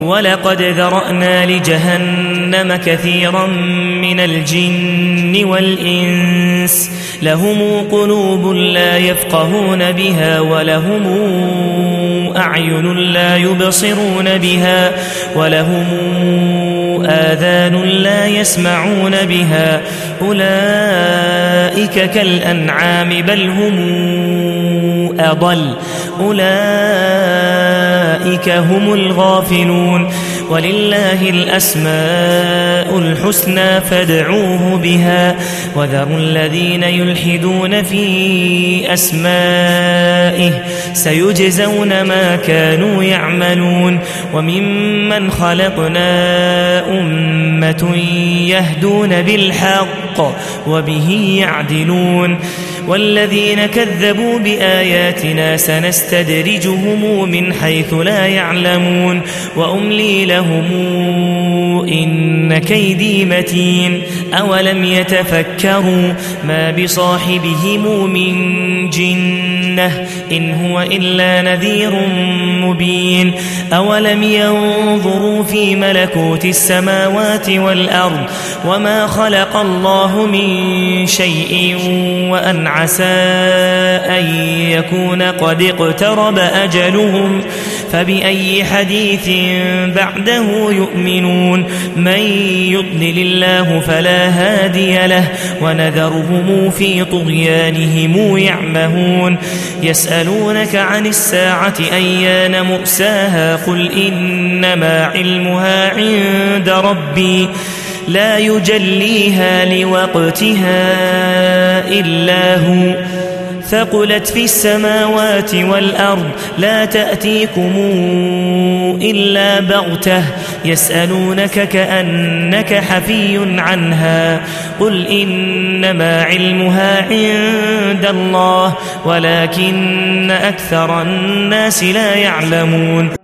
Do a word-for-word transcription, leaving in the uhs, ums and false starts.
ولقد ذرأنا لجهنم كثيرا من الجن والإنس لهم قلوب لا يفقهون بها ولهم أعين لا يبصرون بها ولهم آذان لا يسمعون بها أولئك كالأنعام بل هم أضل أولئك هم الغافلون ولله الأسماء الحسنى فادعوه بها وذروا الذين يلحدون في أسمائه سيجزون ما كانوا يعملون وممن خلقنا أمة يهدون بالحق وبه يعدلون والذين كذبوا بآياتنا سنستدرجهم من حيث لا يعلمون وأملي لهم إن كيدي متين أولم يتفكروا ما بصاحبهم من جنة إن هو إلا نذير مبين أولم ينظروا في ملكوت السماوات والأرض وما خلق الله من شيء وأن عسى أن يكون قد اقترب أجلهم فبأي حديث بعده يؤمنون من يضلل الله فلا هادي له ونذرهم في طغيانهم يعمهون يسألونك عن الساعة أيان مرساها قل إنما علمها عند ربي لا يجليها لوقتها إلا هو ثقلت في السماوات والأرض لا تأتيكم إلا بغتة يسألونك كأنك حفي عنها قل إنما علمها عند الله ولكن أكثر الناس لا يعلمون